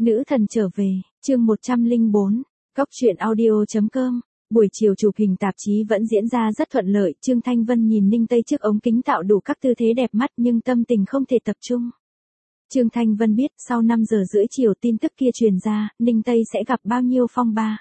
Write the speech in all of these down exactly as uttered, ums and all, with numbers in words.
Nữ thần trở về, chương một trăm lẻ bốn, Cóc truyện audio chấm com. Buổi chiều chụp hình tạp chí vẫn diễn ra rất thuận lợi, Trương Thanh Vân nhìn Ninh Tây trước ống kính tạo đủ các tư thế đẹp mắt nhưng tâm tình không thể tập trung. Trương Thanh Vân biết sau năm giờ rưỡi chiều tin tức kia truyền ra, Ninh Tây sẽ gặp bao nhiêu phong ba.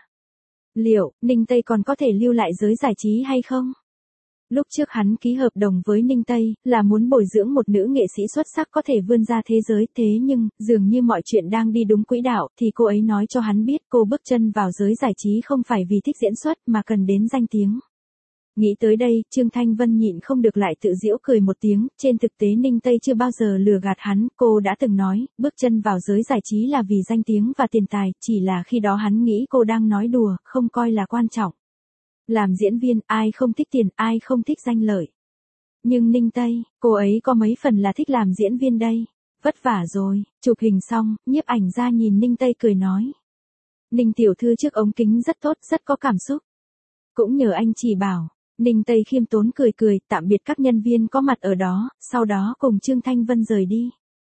Liệu, Ninh Tây còn có thể lưu lại giới giải trí hay không? Lúc trước hắn ký hợp đồng với Ninh Tây, là muốn bồi dưỡng một nữ nghệ sĩ xuất sắc có thể vươn ra thế giới, thế nhưng, dường như mọi chuyện đang đi đúng quỹ đạo, thì cô ấy nói cho hắn biết cô bước chân vào giới giải trí không phải vì thích diễn xuất mà cần đến danh tiếng. Nghĩ tới đây, Trương Thanh Vân nhịn không được lại tự giễu cười một tiếng, trên thực tế Ninh Tây chưa bao giờ lừa gạt hắn, cô đã từng nói, bước chân vào giới giải trí là vì danh tiếng và tiền tài, chỉ là khi đó hắn nghĩ cô đang nói đùa, không coi là quan trọng. Làm diễn viên, ai không thích tiền, ai không thích danh lợi. Nhưng Ninh Tây, cô ấy có mấy phần là thích làm diễn viên đây. Vất vả rồi, chụp hình xong, nhiếp ảnh ra nhìn Ninh Tây cười nói. Ninh tiểu thư trước ống kính rất tốt, rất có cảm xúc. Cũng nhờ anh chỉ bảo. Ninh Tây khiêm tốn cười cười, tạm biệt các nhân viên có mặt ở đó, sau đó cùng Trương Thanh Vân rời đi.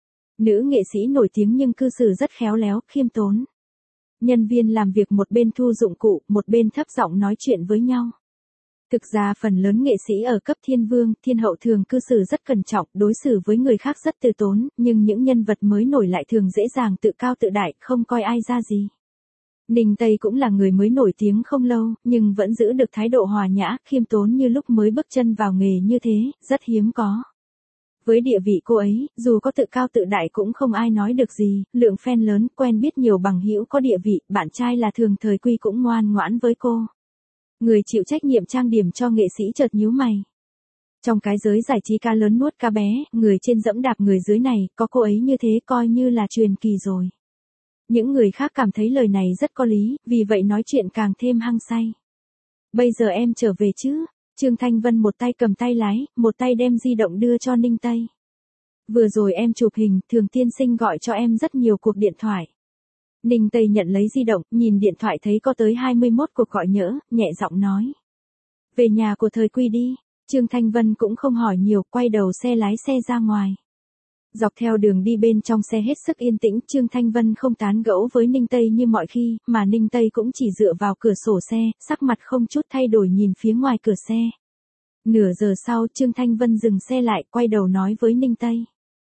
Nữ nghệ sĩ nổi tiếng nhưng cư xử rất khéo léo, khiêm tốn. Nhân viên làm việc một bên thu dụng cụ, một bên thấp giọng nói chuyện với nhau. Thực ra phần lớn nghệ sĩ ở cấp thiên vương, thiên hậu thường cư xử rất cẩn trọng, đối xử với người khác rất từ tốn, nhưng những nhân vật mới nổi lại thường dễ dàng tự cao tự đại, không coi ai ra gì. Ninh Tây cũng là người mới nổi tiếng không lâu, nhưng vẫn giữ được thái độ hòa nhã, khiêm tốn như lúc mới bước chân vào nghề như thế, rất hiếm có. Với địa vị cô ấy, dù có tự cao tự đại cũng không ai nói được gì, lượng fan lớn, quen biết nhiều bằng hữu có địa vị, bạn trai là Thường Thời Quy cũng ngoan ngoãn với cô. Người chịu trách nhiệm trang điểm cho nghệ sĩ chợt nhíu mày. Trong cái giới giải trí ca lớn nuốt ca bé, người trên dẫm đạp người dưới này, có cô ấy như thế coi như là truyền kỳ rồi. Những người khác cảm thấy lời này rất có lý, vì vậy nói chuyện càng thêm hăng say. Bây giờ em trở về chứ? Trương Thanh Vân một tay cầm tay lái, một tay đem di động đưa cho Ninh Tây. Vừa rồi em chụp hình, Thường tiên sinh gọi cho em rất nhiều cuộc điện thoại. Ninh Tây nhận lấy di động, nhìn điện thoại thấy có tới hai mươi mốt cuộc gọi nhỡ, nhẹ giọng nói. Về nhà của Thời Quy đi. Trương Thanh Vân cũng không hỏi nhiều, quay đầu xe lái xe ra ngoài. Dọc theo đường đi bên trong xe hết sức yên tĩnh, Trương Thanh Vân không tán gẫu với Ninh Tây như mọi khi, mà Ninh Tây cũng chỉ dựa vào cửa sổ xe, sắc mặt không chút thay đổi nhìn phía ngoài cửa xe. Nửa giờ sau, Trương Thanh Vân dừng xe lại, quay đầu nói với Ninh Tây.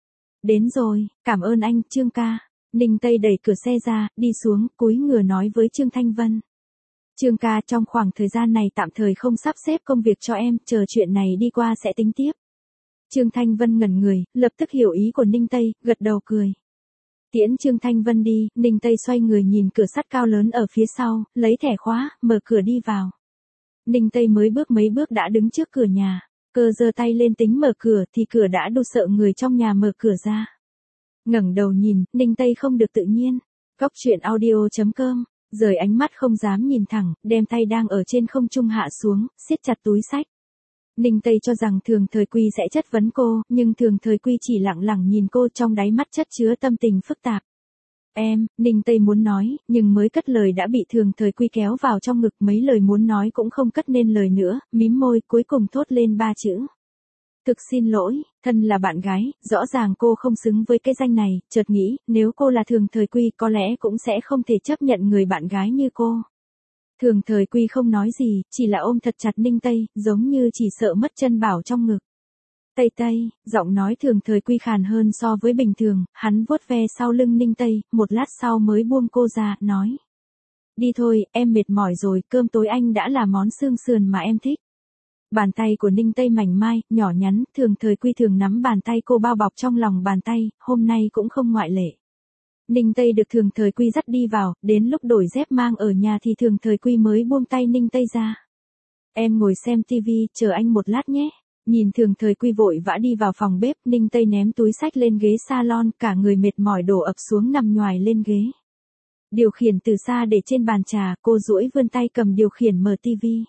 Đến rồi, cảm ơn anh, Trương ca. Ninh Tây đẩy cửa xe ra, đi xuống, cúi người nói với Trương Thanh Vân. Trương ca, trong khoảng thời gian này tạm thời không sắp xếp công việc cho em, chờ chuyện này đi qua sẽ tính tiếp. Trương Thanh Vân ngẩn người, lập tức hiểu ý của Ninh Tây, gật đầu cười. Tiễn Trương Thanh Vân đi, Ninh Tây xoay người nhìn cửa sắt cao lớn ở phía sau, lấy thẻ khóa, mở cửa đi vào. Ninh Tây mới bước mấy bước đã đứng trước cửa nhà, cơ giơ tay lên tính mở cửa thì cửa đã đu sợ người trong nhà mở cửa ra. Ngẩng đầu nhìn, Ninh Tây không được tự nhiên. Cóc truyện audio chấm com, rời ánh mắt không dám nhìn thẳng, đem tay đang ở trên không trung hạ xuống, siết chặt túi xách. Ninh Tây cho rằng Thường Thời Quy sẽ chất vấn cô, nhưng Thường Thời Quy chỉ lặng lặng nhìn cô, trong đáy mắt chất chứa tâm tình phức tạp. Em, Ninh Tây muốn nói, nhưng mới cất lời đã bị Thường Thời Quy kéo vào trong ngực, mấy lời muốn nói cũng không cất nên lời nữa, mím môi, cuối cùng thốt lên ba chữ. Thực xin lỗi, thân là bạn gái, rõ ràng cô không xứng với cái danh này, chợt nghĩ, nếu cô là Thường Thời Quy có lẽ cũng sẽ không thể chấp nhận người bạn gái như cô. Thường Thời Quy không nói gì, chỉ là ôm thật chặt Ninh Tây, giống như chỉ sợ mất chân bảo trong ngực. Tây Tây, giọng nói Thường Thời Quy khàn hơn so với bình thường, hắn vuốt ve sau lưng Ninh Tây, một lát sau mới buông cô ra, nói. Đi thôi, em mệt mỏi rồi, cơm tối anh đã là món xương sườn mà em thích. Bàn tay của Ninh Tây mảnh mai, nhỏ nhắn, Thường Thời Quy thường nắm bàn tay cô bao bọc trong lòng bàn tay, hôm nay cũng không ngoại lệ. Ninh Tây được Thường Thời Quy dắt đi vào, đến lúc đổi dép mang ở nhà thì Thường Thời Quy mới buông tay Ninh Tây ra. Em ngồi xem tivi, chờ anh một lát nhé. Nhìn Thường Thời Quy vội vã đi vào phòng bếp, Ninh Tây ném túi xách lên ghế salon, cả người mệt mỏi đổ ập xuống nằm nhoài lên ghế. Điều khiển từ xa để trên bàn trà, cô duỗi vươn tay cầm điều khiển mở tivi.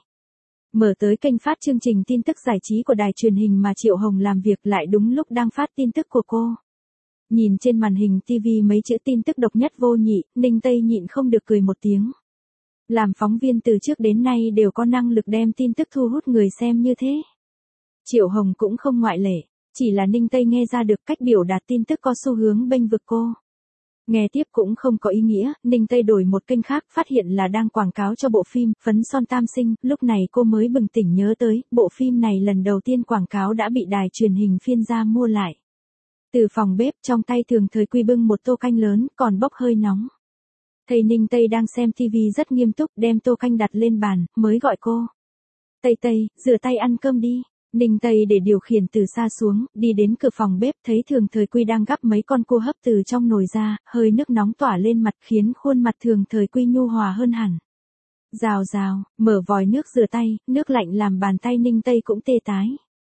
Mở tới kênh phát chương trình tin tức giải trí của đài truyền hình mà Triệu Hồng làm việc, lại đúng lúc đang phát tin tức của cô. Nhìn trên màn hình tivi mấy chữ tin tức độc nhất vô nhị, Ninh Tây nhịn không được cười một tiếng. Làm phóng viên từ trước đến nay đều có năng lực đem tin tức thu hút người xem như thế. Triệu Hồng cũng không ngoại lệ, chỉ là Ninh Tây nghe ra được cách biểu đạt tin tức có xu hướng bênh vực cô. Nghe tiếp cũng không có ý nghĩa, Ninh Tây đổi một kênh khác, phát hiện là đang quảng cáo cho bộ phim Phấn Son Tam Sinh, lúc này cô mới bừng tỉnh nhớ tới, bộ phim này lần đầu tiên quảng cáo đã bị đài truyền hình Phiên Gia mua lại. Từ phòng bếp, trong tay Thường Thời Quy bưng một tô canh lớn, còn bốc hơi nóng. Thầy Ninh Tây đang xem tivi rất nghiêm túc, đem tô canh đặt lên bàn, mới gọi cô. Tây Tây, rửa tay ăn cơm đi. Ninh Tây để điều khiển từ xa xuống, đi đến cửa phòng bếp, thấy Thường Thời Quy đang gắp mấy con cua hấp từ trong nồi ra, hơi nước nóng tỏa lên mặt khiến khuôn mặt Thường Thời Quy nhu hòa hơn hẳn. Rào rào, mở vòi nước rửa tay, nước lạnh làm bàn tay Ninh Tây cũng tê tái.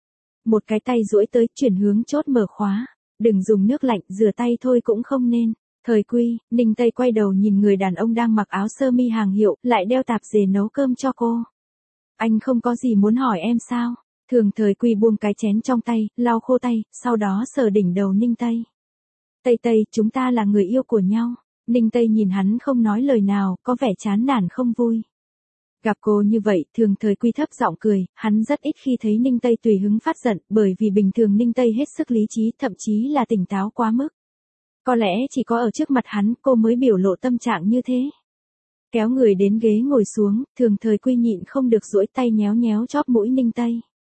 Một cái tay duỗi tới, chuyển hướng chốt mở khóa. Đừng dùng nước lạnh, rửa tay thôi cũng không nên. Thời Quy, Ninh Tây quay đầu nhìn người đàn ông đang mặc áo sơ mi hàng hiệu, lại đeo tạp dề nấu cơm cho cô. Anh không có gì muốn hỏi em sao? Thường Thời Quy buông cái chén trong tay, lau khô tay, sau đó sờ đỉnh đầu Ninh Tây. Tây Tây, chúng ta là người yêu của nhau. Ninh Tây nhìn hắn không nói lời nào, có vẻ chán nản không vui. Gặp cô như vậy, Thường Thời Quy thấp giọng cười, hắn rất ít khi thấy Ninh Tây tùy hứng phát giận, bởi vì bình thường Ninh Tây hết sức lý trí, thậm chí là tỉnh táo quá mức. Có lẽ chỉ có ở trước mặt hắn, cô mới biểu lộ tâm trạng như thế. Kéo người đến ghế ngồi xuống, Thường Thời Quy nhịn không được duỗi tay nhéo nhéo chóp mũi Ninh Tây.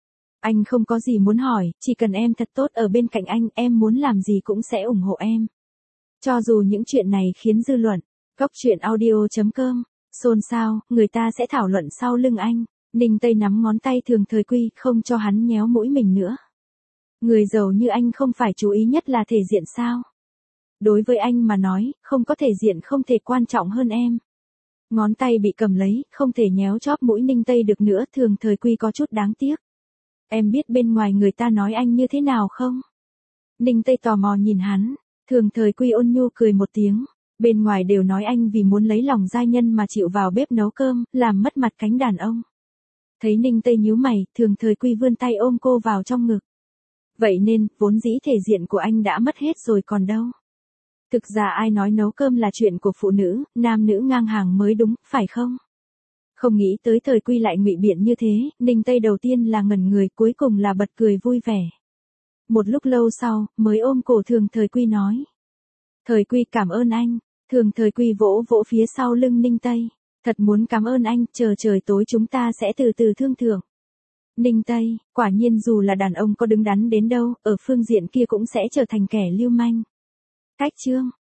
Anh không có gì muốn hỏi, chỉ cần em thật tốt ở bên cạnh anh, em muốn làm gì cũng sẽ ủng hộ em. Cho dù những chuyện này khiến dư luận, góc truyện audio chấm com, xôn xao, người ta sẽ thảo luận sau lưng anh. Ninh Tây nắm ngón tay Thường Thời Quy, không cho hắn nhéo mũi mình nữa. Người giàu như anh không phải chú ý nhất là thể diện sao? Đối với anh mà nói, không có thể diện không thể quan trọng hơn em. Ngón tay bị cầm lấy, không thể nhéo chóp mũi Ninh Tây được nữa, Thường Thời Quy có chút đáng tiếc. Em biết bên ngoài người ta nói anh như thế nào không? Ninh Tây tò mò nhìn hắn, Thường Thời Quy ôn nhu cười một tiếng. Bên ngoài đều nói anh vì muốn lấy lòng giai nhân mà chịu vào bếp nấu cơm, làm mất mặt cánh đàn ông. Thấy Ninh Tây nhíu mày, Thường Thời Quy vươn tay ôm cô vào trong ngực. Vậy nên, vốn dĩ thể diện của anh đã mất hết rồi còn đâu. Thực ra ai nói nấu cơm là chuyện của phụ nữ, nam nữ ngang hàng mới đúng, phải không? Không nghĩ tới Thời Quy lại ngụy biện như thế, Ninh Tây đầu tiên là ngẩn người, cuối cùng là bật cười vui vẻ. Một lúc lâu sau, mới ôm cổ Thường Thời Quy nói. Thời Quy cảm ơn anh. Thường Thời Quy vỗ vỗ phía sau lưng Ninh Tây. Thật muốn cảm ơn anh, chờ trời tối chúng ta sẽ từ từ thương thưởng. Ninh Tây, quả nhiên dù là đàn ông có đứng đắn đến đâu, ở phương diện kia cũng sẽ trở thành kẻ lưu manh. Cách chương.